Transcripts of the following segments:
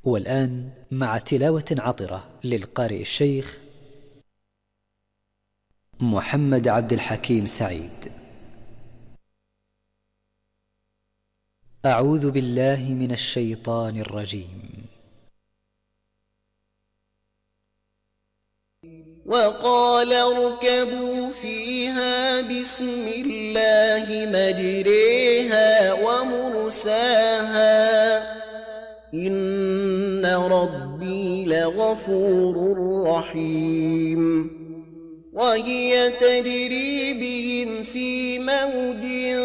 والآن مع تلاوة عطرة للقارئ الشيخ محمد عبد الحكيم سعيد. أعوذ بالله من الشيطان الرجيم. وقال اركبوا فيها بسم الله مجريها ومرساها إن ربي لغفور رحيم. وهي تجري بهم في موج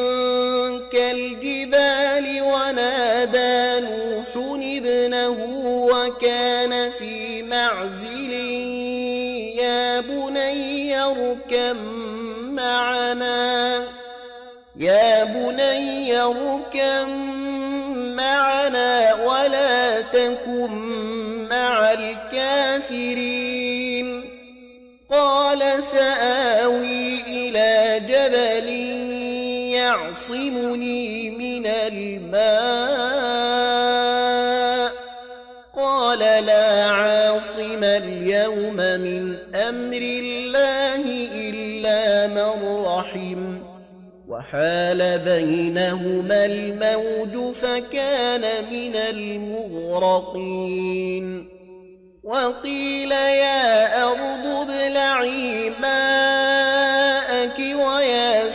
كالجبال ونادى نوح ابنه وكان في معزل يا بني اركب معنا ولا تكن مع الكافرين. قال سآوي إلى جبل يعصمني من الماء قال لا عاصم اليوم من أمر الله إلا من رحم وحال بينهما الموج فكان من المغرقين. وقيل يا أرض ابلعي ماءك ويا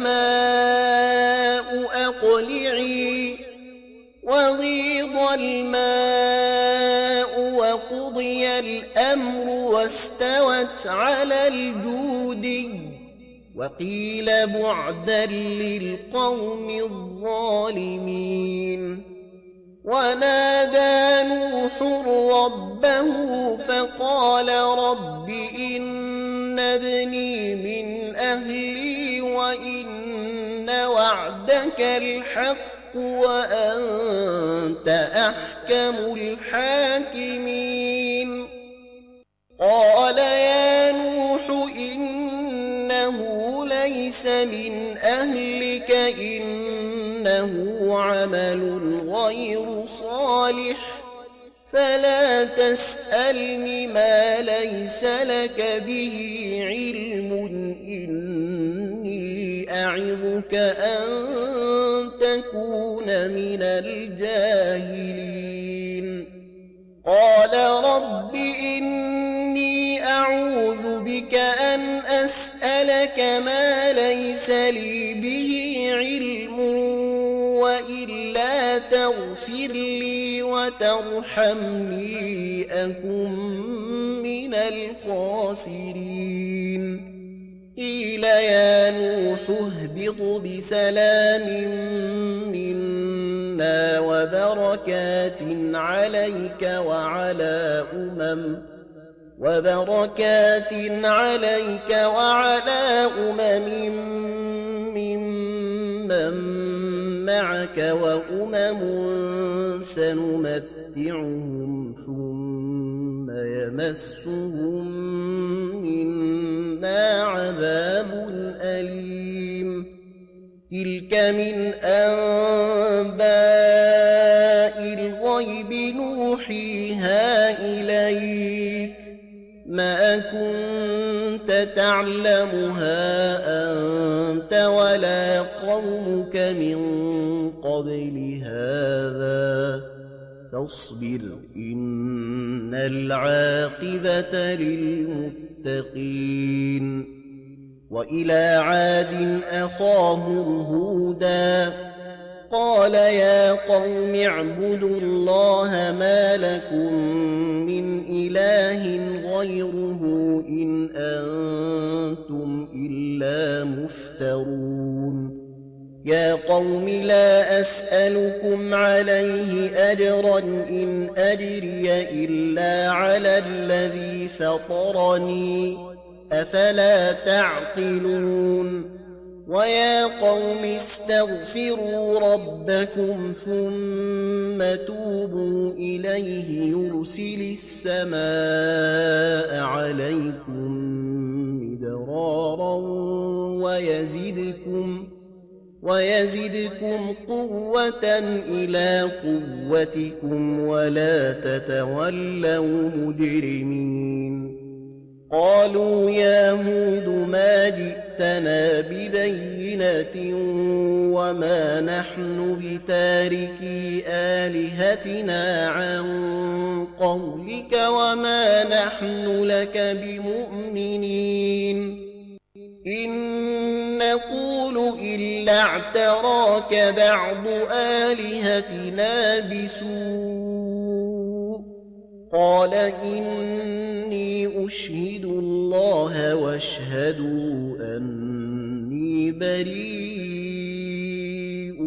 سماء أقلعي وغيض الماء وقضي الأمر واستوت على الجودي وقيل بعدا للقوم الظالمين. ونادى نوح ربه فقال رب إن ابني من أهلي وإن وعدك الحق وأنت أحكم الحاكمين. قال يا نوح إنه ليس من أهلك إنه عمل غير صالح فلا تسألني ما ليس لك به علم إني أعظك أن تكون من الجاهلين. قال رب إني أعوذ بك أن أسألك ما ليس لي به علم وإلا تغفر لي وترحمني أكن من الخاسرين. قيل يا نوح اهبط بسلام منا وبركات عليك وعلى أمم ممن معك وأمم سنمتعهم ثم يمسهم منا عذاب أليم. تلك من أنباء الغيب نوحيها إليك ما كنت تعلمها أنت ولا قومك من قبل هذا فاصبر إن العاقبة للمتقين. وإلى عاد أخاهم هودا قال يا قوم اعبدوا الله ما لكم من إله غيره إن أنتم إلا مفترون. يا قوم لا أسألكم عليه أجرا إن أجري إلا على الذي فطرني أفلا تعقلون. ويا قوم استغفروا ربكم ثم توبوا إليه يرسل السماء عليكم مدرارا ويزدكم قوة إلى قوتكم ولا تتولوا مجرمين. قالوا يا هود ما جئتنا ببينة وما نحن بتاركي آلهتنا عن قولك وما نحن لك بمؤمنين. إن نقول إلا اعتراك بعض آلهتنا بسوء. قال إني أشهد الله واشهدوا أني بريء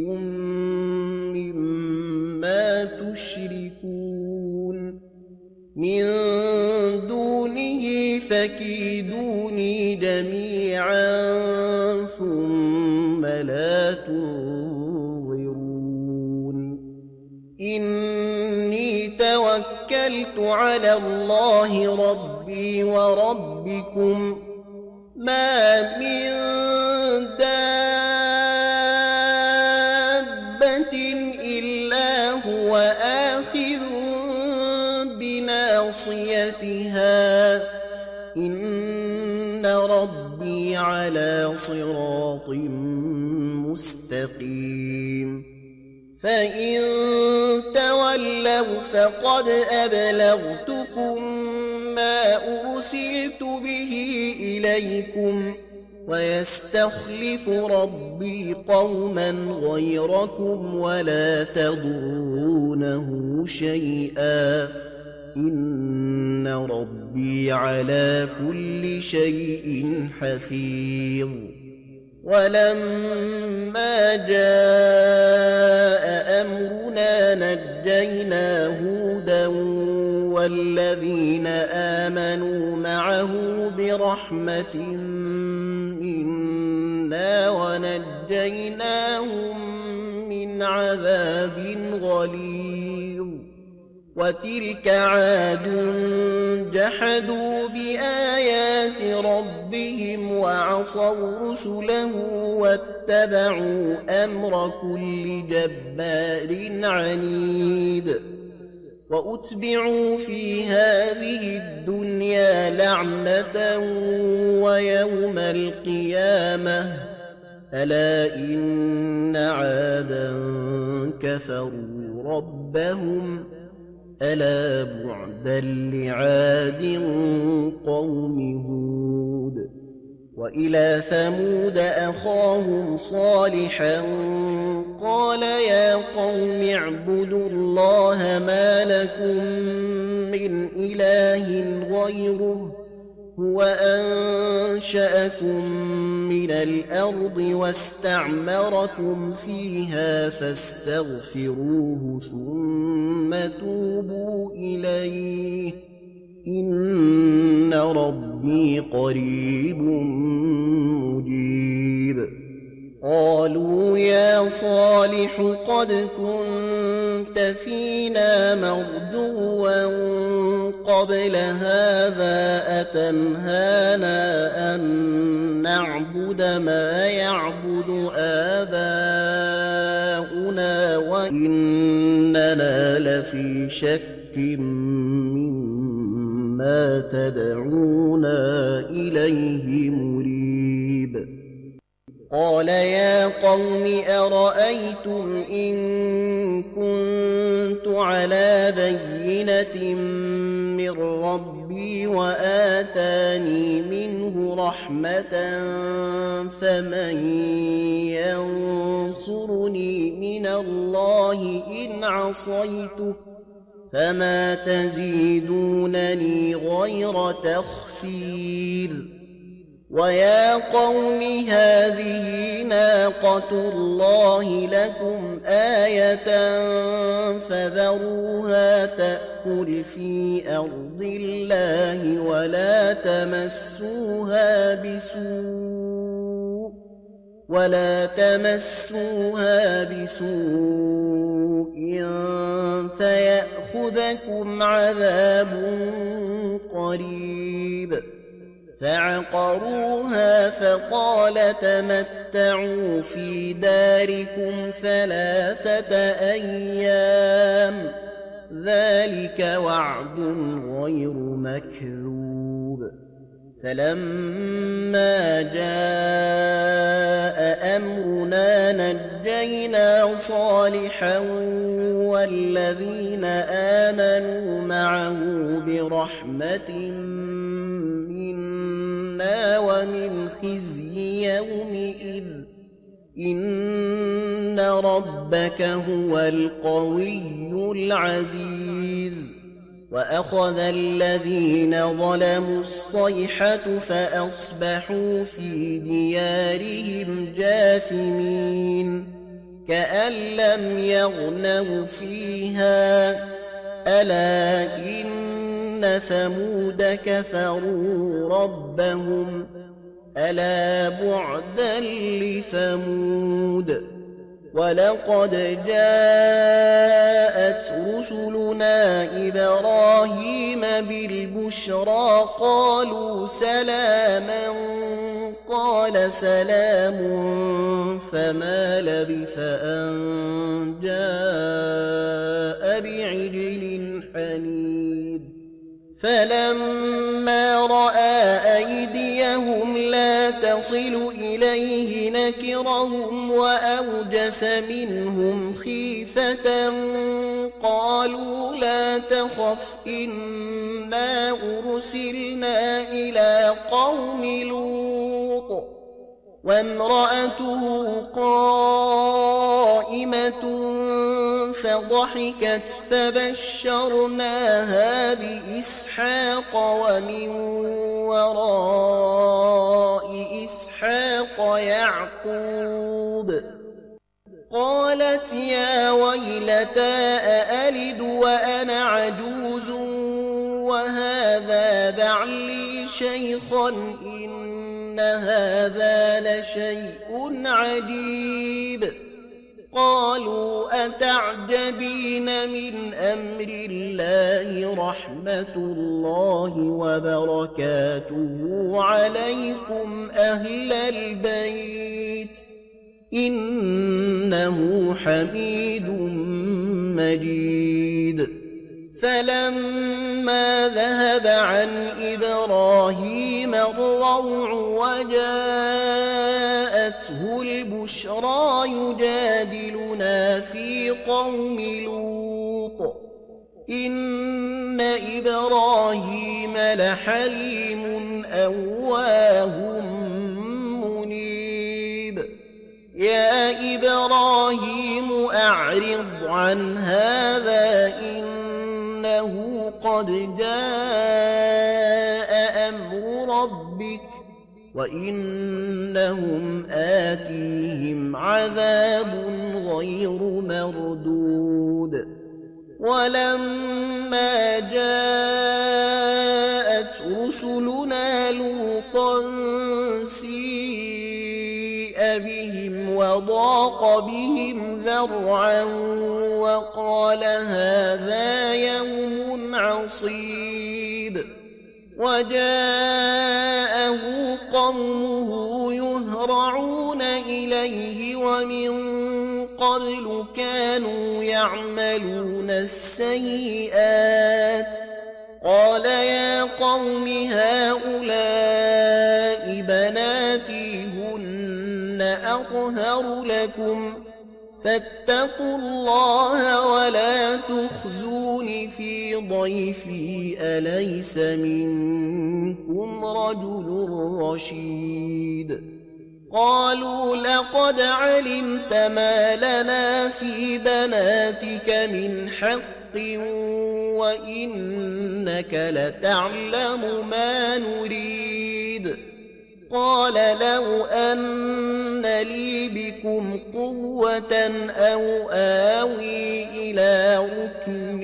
مما تشركون من دونه فكيدوني جميعا ثم لا تنظرون. إني توكلت على الله ربي وربكم ما من دابة إلا هو آخذ بناصيتها إن ربي على صراط مستقيم. فإن تولوا فقد أبلغتكم ما أرسلت به إليكم ويستخلف ربي قوما غيركم ولا تضرونه شيئا إن ربي على كل شيء حفيظ. ولما جاء أمرنا نجينا هودا والذين آمنوا معه برحمة منا ونجيناهم من عذاب غليظ. وتلك عاد جحدوا بآيات ربهم وعصوا رسله واتبعوا أمر كل جبار عنيد. وأتبعوا في هذه الدنيا لعنة ويوم القيامة ألا إن عادا كفروا ربهم ألا بعدا لعاد قوم هود. وإلى ثمود أخاهم صالحا قال يا قوم اعبدوا الله ما لكم من إله غيره هو أنشأكم من الأرض واستعمركم فيها فاستغفروه ثم توبوا إليه إن ربي قريب مجيب. قالوا يا صالح قد كنت فينا مرجوا قبل هذا أتنهانا أن نعبد ما يعبد آباؤنا وإننا لفي شك مما تدعونا إليه مريب. قال يا قوم أرأيتم إن كنت على بينة من ربي وآتاني منه رحمة فمن ينصرني من الله إن عصيته فما تزيدونني غير تخسير. ويا قوم هذه ناقة الله لكم آية فذروها تأكل في أرض الله ولا تمسوها بسوء فيأخذكم عذاب قريب. فعقروها فقال تمتعوا في داركم 3 أيام ذلك وعد غير مكذوب. فلما جاء أمرنا نجينا صالحا والذين آمنوا معه برحمة منا ومن خزي يومئذ إن ربك هو القوي العزيز. وأخذ الذين ظلموا الصيحة فأصبحوا في ديارهم جاثمين كأن لم يغنوا فيها ألا إن ثمود كفروا ربهم ألا بعدا لثمود. ولقد جاءت رسلنا إبراهيم بالبشرى قالوا سلاما قال سلام فما لبث أن جاء بعجل حنيذ. فلما رأى أيديهم لا تصل إليه نكرهم وأوجس منهم خيفة قالوا لا تخف إنا أرسلنا إلى قوم لوط وامرأته قائمة فضحكت فبشرناها بإسحاق ومن وراء إسحاق يعقوب. قالت يا ويلتى أألد وأنا عجوز وهذا بعلي شيخا إن هذا لشيء عجيب. قالوا أتعجبين من أمر الله رحمة الله وبركاته عليكم أهل البيت إنه حميد مجيد. فلما ذهب عن إبراهيم الروع وجاءته البشرى يجادلنا في قوم لوط إن إبراهيم لحليم أواه منيب. يا إبراهيم أعرض عن هذا إنه قد جاء أمر ربك وإنهم آتيهم عذاب غير مردود. ولما جاءت رسلنا لوطا سيء بهم وضاق بهم ذرعا وقال هذا يوم عصيب. وجاءه قومه يهرعون إليه ومن قبل كانوا يعملون السيئات. قال يا قوم هؤلاء بناتي هن أطهر لكم فاتقوا الله ولا تخزون في ضيفي أليس منكم رجل رشيد. قالوا لقد علمت ما لنا في بناتك من حق وإنك لتعلم ما نريد. قال لو أن لي بكم قوة أو آوي إلى ركن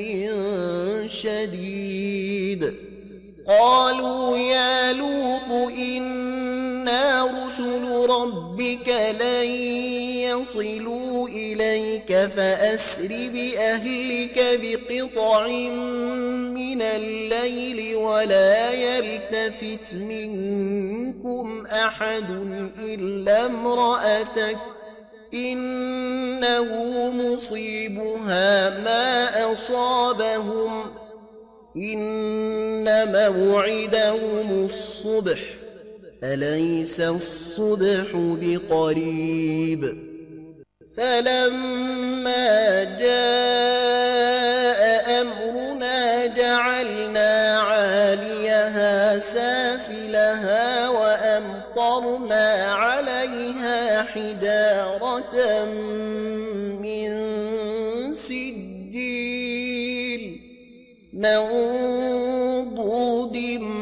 شديد. قالوا يا لوط إنا رسل ربك لن يصلوا إليك فأسر بأهلك بقطع من الليل ولا يلتفت منكم أحد إلا امرأتك إنه مصيبها ما أصابهم إن موعدهم الصبح أليس الصبح بقريب فلما جاء أمرنا جعلنا عاليها سافلها وأمطرنا عليها حجارة من سجيل منضود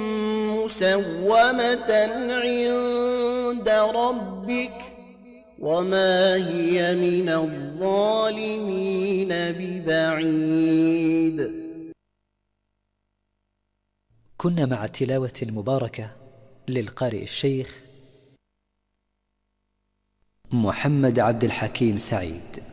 مسومة عند ربك وما هي من الظالمين ببعيد. كنا مع التلاوة المباركة للقارئ الشيخ محمد عبد الحكيم سعيد.